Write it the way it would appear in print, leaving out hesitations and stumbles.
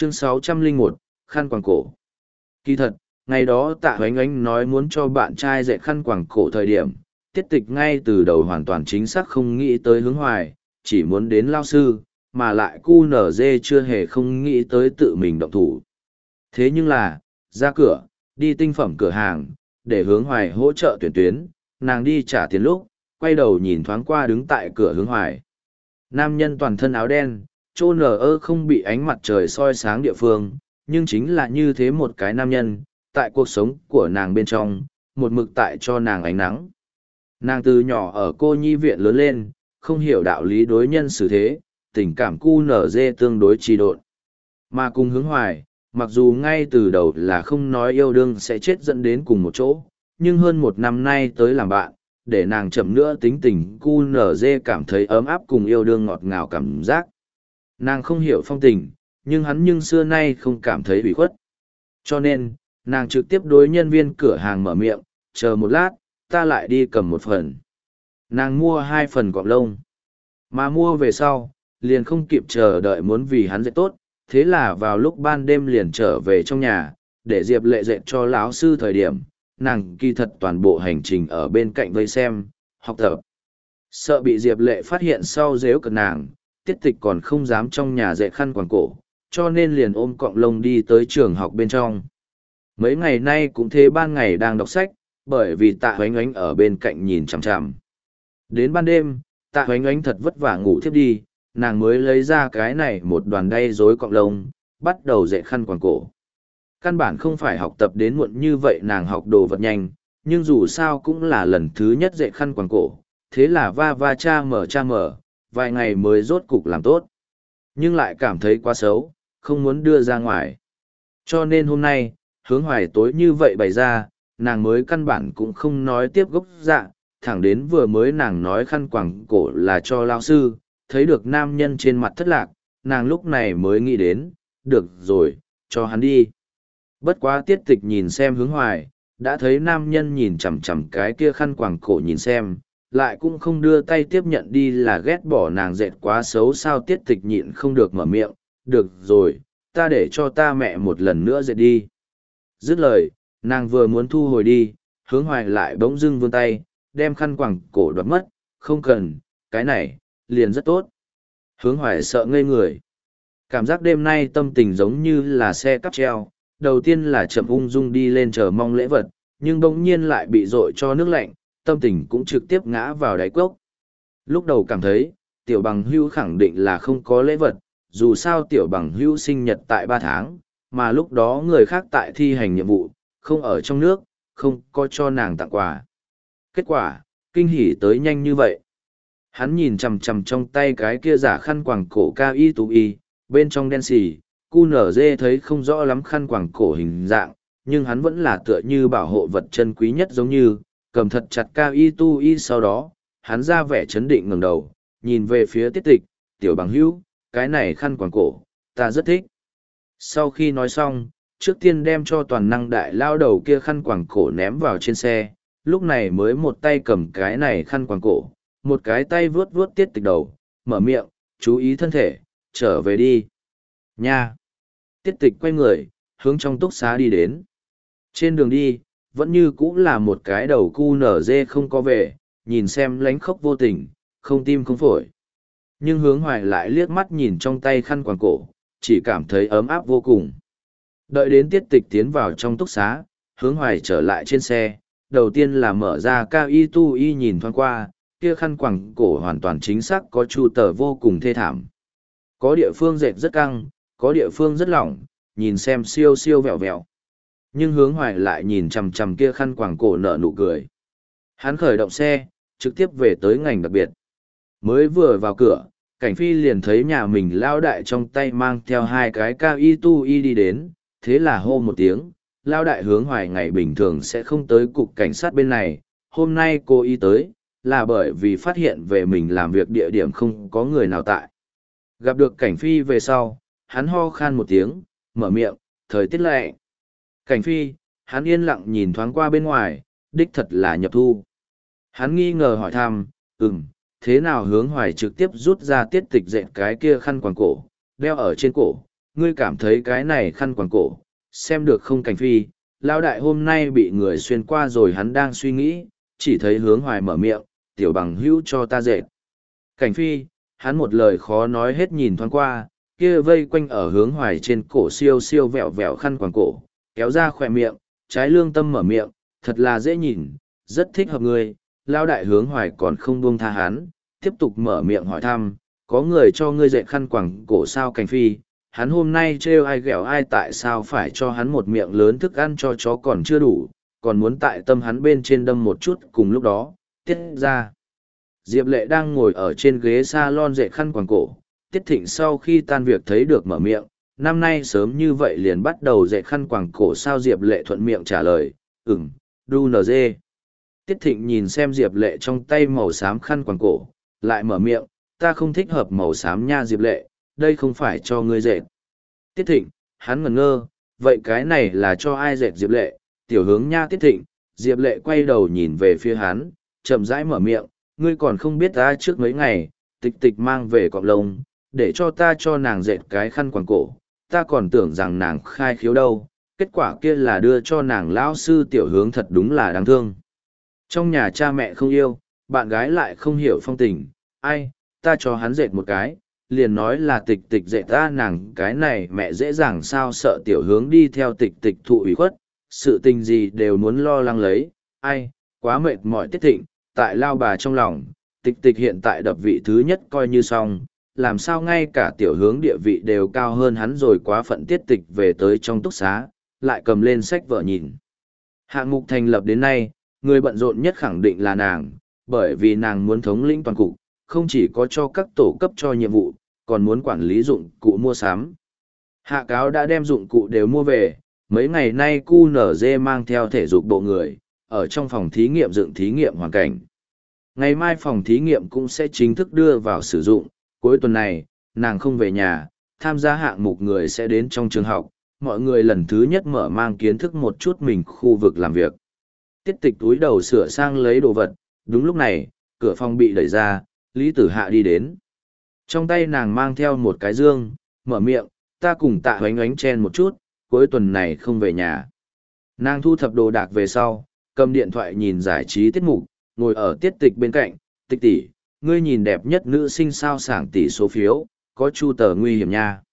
Chương 601, khăn quàng cổ. Kỳ thật, ngày đó Tạ Hoánh Ánh nói muốn cho bạn trai dạy khăn quàng cổ thời điểm, Tiết Tịch ngay từ đầu hoàn toàn chính xác không nghĩ tới Hướng Hoài, chỉ muốn đến lao sư, mà lại QNZ chưa hề không nghĩ tới tự mình động thủ. Thế nhưng là, ra cửa, đi tinh phẩm cửa hàng, để Hướng Hoài hỗ trợ tuyển tuyến, nàng đi trả tiền lúc, quay đầu nhìn thoáng qua đứng tại cửa Hướng Hoài. Nam nhân toàn thân áo đen, trô nở không bị ánh mặt trời soi sáng địa phương, nhưng chính là như thế một cái nam nhân, tại cuộc sống của nàng bên trong, một mực tại cho nàng ánh nắng. Nàng từ nhỏ ở cô nhi viện lớn lên, không hiểu đạo lý đối nhân xử thế, tình cảm cu nở dê tương đối trì độn. Mà cùng Hướng Hoài, mặc dù ngay từ đầu là không nói yêu đương sẽ chết dẫn đến cùng một chỗ, nhưng hơn một năm nay tới làm bạn, để nàng chậm nữa tính tình cu nở dê cảm thấy ấm áp cùng yêu đương ngọt ngào cảm giác. Nàng không hiểu phong tình, nhưng xưa nay không cảm thấy ủy khuất. Cho nên, nàng trực tiếp đối nhân viên cửa hàng mở miệng, chờ một lát, ta lại đi cầm một phần. Nàng mua 2 phần cọng lông. Mà mua về sau, liền không kịp chờ đợi muốn vì hắn dạy tốt, thế là vào lúc ban đêm liền trở về trong nhà, để Diệp Lệ dạy cho lão sư thời điểm, nàng kỳ thật toàn bộ hành trình ở bên cạnh vây xem, học tập. Sợ bị Diệp Lệ phát hiện sau dếu cợt nàng, Tiết Tịch còn không dám trong nhà dạy khăn quàng cổ, cho nên liền ôm cọng lông đi tới trường học bên trong. Mấy ngày nay cũng thế ban ngày đang đọc sách, bởi vì Tạ Hoánh Ánh ở bên cạnh nhìn chằm chằm. Đến ban đêm, Tạ Hoánh Ánh thật vất vả ngủ thiếp đi, nàng mới lấy ra cái này một đoàn đay rối cọng lông, bắt đầu dạy khăn quàng cổ. Căn bản không phải học tập đến muộn như vậy, nàng học đồ vật nhanh, nhưng dù sao cũng là lần thứ nhất dạy khăn quàng cổ, thế là va cha mở, vài ngày mới rốt cục làm tốt. Nhưng lại cảm thấy quá xấu, không muốn đưa ra ngoài. Cho nên hôm nay, Hướng Hoài tối như vậy bày ra, nàng mới căn bản cũng không nói tiếp gốc dạ, thẳng đến vừa mới nàng nói khăn quàng cổ là cho lao sư, thấy được nam nhân trên mặt thất lạc, nàng lúc này mới nghĩ đến, được rồi, cho hắn đi. Bất quá Tiết Tịch nhìn xem Hướng Hoài, đã thấy nam nhân nhìn chằm chằm cái kia khăn quàng cổ nhìn xem, lại cũng không đưa tay tiếp nhận đi, là ghét bỏ nàng dệt quá xấu sao. Tiết Tịch nhịn không được mở miệng, được rồi, ta để cho ta mẹ một lần nữa dệt đi. Dứt lời, nàng vừa muốn thu hồi đi, Hướng Hoài lại bỗng dưng vươn tay, đem khăn quàng cổ đoạt mất, không cần, cái này, liền rất tốt. Hướng Hoài sợ ngây người. Cảm giác đêm nay tâm tình giống như là xe cắp treo, đầu tiên là chậm ung dung đi lên chờ mong lễ vật, nhưng bỗng nhiên lại bị dội cho nước lạnh, tâm tình cũng trực tiếp ngã vào đáy cốc. Lúc đầu cảm thấy, tiểu bằng hưu khẳng định là không có lễ vật, dù sao tiểu bằng hưu sinh nhật tại 3 tháng, mà lúc đó người khác tại thi hành nhiệm vụ, không ở trong nước, không có cho nàng tặng quà. Kết quả, kinh hỉ tới nhanh như vậy. Hắn nhìn chằm chằm trong tay cái kia giả khăn quàng cổ cao y tú y, bên trong đen xì, cu nở dê thấy không rõ lắm khăn quàng cổ hình dạng, nhưng hắn vẫn là tựa như bảo hộ vật chân quý nhất giống như, cầm thật chặt cao y tu y. Sau đó, hắn ra vẻ chấn định ngẩng đầu, nhìn về phía Tiết Tịch, tiểu bằng hữu, cái này khăn quàng cổ, ta rất thích. Sau khi nói xong, trước tiên đem cho toàn năng đại lao đầu kia khăn quàng cổ ném vào trên xe, lúc này mới một tay cầm cái này khăn quàng cổ, một cái tay vuốt vuốt Tiết Tịch đầu, mở miệng, chú ý thân thể, trở về đi. Nha! Tiết Tịch quay người, hướng trong túc xá đi đến. Trên đường đi, vẫn như cũ là một cái đầu cu nở dê không có về, nhìn xem lánh khóc vô tình, không tim không phổi. Nhưng Hướng Hoài lại liếc mắt nhìn trong tay khăn quàng cổ, chỉ cảm thấy ấm áp vô cùng. Đợi đến Tiết Tịch tiến vào trong túc xá, Hướng Hoài trở lại trên xe, đầu tiên là mở ra cao y tu y nhìn thoáng qua, kia khăn quàng cổ hoàn toàn chính xác có chu tờ vô cùng thê thảm. Có địa phương dệt rất căng, có địa phương rất lỏng, nhìn xem siêu siêu vẹo vẹo. Nhưng Hướng Hoài lại nhìn chằm chằm kia khăn quàng cổ nở nụ cười. Hắn khởi động xe, trực tiếp về tới ngành đặc biệt. Mới vừa vào cửa, Cảnh Phi liền thấy nhà mình lao đại trong tay mang theo 2 cái cao y tu y đi đến, thế là hô một tiếng, lao đại. Hướng Hoài ngày bình thường sẽ không tới cục cảnh sát bên này, hôm nay cô y tới, là bởi vì phát hiện về mình làm việc địa điểm không có người nào tại. Gặp được Cảnh Phi về sau, hắn ho khan một tiếng, mở miệng, thời tiết lạnh. Cảnh Phi, hắn yên lặng nhìn thoáng qua bên ngoài, đích thật là nhập thu. Hắn nghi ngờ hỏi thăm, thế nào? Hướng Hoài trực tiếp rút ra Tiết Tịch dệt cái kia khăn quàng cổ, đeo ở trên cổ, ngươi cảm thấy cái này khăn quàng cổ, xem được không Cảnh Phi, Lão đại hôm nay bị người xuyên qua rồi hắn đang suy nghĩ, chỉ thấy Hướng Hoài mở miệng, tiểu bằng hữu cho ta dệt. Cảnh Phi, hắn một lời khó nói hết nhìn thoáng qua, kia vây quanh ở Hướng Hoài trên cổ siêu siêu vẹo vẹo khăn quàng cổ, kéo ra khỏe miệng, trái lương tâm mở miệng, thật là dễ nhìn, rất thích hợp ngươi. Lão đại Hướng Hoài còn không buông tha hắn, tiếp tục mở miệng hỏi thăm, có người cho ngươi dệt khăn quàng cổ sao Cảnh Phi, hắn hôm nay trêu ai ghẹo ai tại sao phải cho hắn một miệng lớn thức ăn cho chó còn chưa đủ, còn muốn tại tâm hắn bên trên đâm một chút cùng lúc đó, tiết ra. Diệp Lệ đang ngồi ở trên ghế salon dệt khăn quàng cổ, Tiết Thịnh sau khi tan việc thấy được mở miệng, năm nay sớm như vậy liền bắt đầu dệt khăn quàng cổ sao Diệp Lệ thuận miệng trả lời, đu nờ dê. Tiết Thịnh nhìn xem Diệp Lệ trong tay màu xám khăn quàng cổ, lại mở miệng, ta không thích hợp màu xám nha Diệp Lệ, đây không phải cho ngươi dệt. Tiết Thịnh, hắn ngẩn ngơ, vậy cái này là cho ai dệt Diệp Lệ, tiểu hướng nha Tiết Thịnh, Diệp Lệ quay đầu nhìn về phía hắn, chậm rãi mở miệng, ngươi còn không biết ta trước mấy ngày, tịch tịch mang về cọng lông, để cho ta cho nàng dệt cái khăn quàng cổ, ta còn tưởng rằng nàng khai khiếu đâu, kết quả kia là đưa cho nàng lão sư tiểu hướng thật đúng là đáng thương. Trong nhà cha mẹ không yêu, bạn gái lại không hiểu phong tình, ai, ta cho hắn dệt một cái, liền nói là tịch tịch dạy ta nàng cái này mẹ dễ dàng sao sợ tiểu hướng đi theo tịch tịch thụ ủy khuất, sự tình gì đều muốn lo lắng lấy, ai, quá mệt mỏi Tiết Thịnh, tại lao bà trong lòng, tịch tịch hiện tại đập vị thứ nhất coi như xong, làm sao ngay cả tiểu hướng địa vị đều cao hơn hắn rồi quá phận Tiết Tịch về tới trong túc xá, lại cầm lên sách vở nhìn. Hạng mục thành lập đến nay, người bận rộn nhất khẳng định là nàng, bởi vì nàng muốn thống lĩnh toàn cục, không chỉ có cho các tổ cấp cho nhiệm vụ, còn muốn quản lý dụng cụ mua sắm. Hạ cáo đã đem dụng cụ đều mua về, mấy ngày nay QNZ mang theo thể dục bộ người, ở trong phòng thí nghiệm dựng thí nghiệm hoàn cảnh. Ngày mai phòng thí nghiệm cũng sẽ chính thức đưa vào sử dụng, cuối tuần này, nàng không về nhà, tham gia hạng mục người sẽ đến trong trường học, mọi người lần thứ nhất mở mang kiến thức một chút mình khu vực làm việc. Tiết Tịch túi đầu sửa sang lấy đồ vật, đúng lúc này, cửa phòng bị đẩy ra, Lý Tử Hạ đi đến. Trong tay nàng mang theo một cái dương, mở miệng, ta cùng Tạ Hoánh Oánh chen một chút, cuối tuần này không về nhà. Nàng thu thập đồ đạc về sau, cầm điện thoại nhìn giải trí tiết mục, ngồi ở Tiết Tịch bên cạnh, Tịch tỷ, ngươi nhìn đẹp nhất nữ sinh sao sảng tỷ số phiếu, có chu tờ nguy hiểm nha.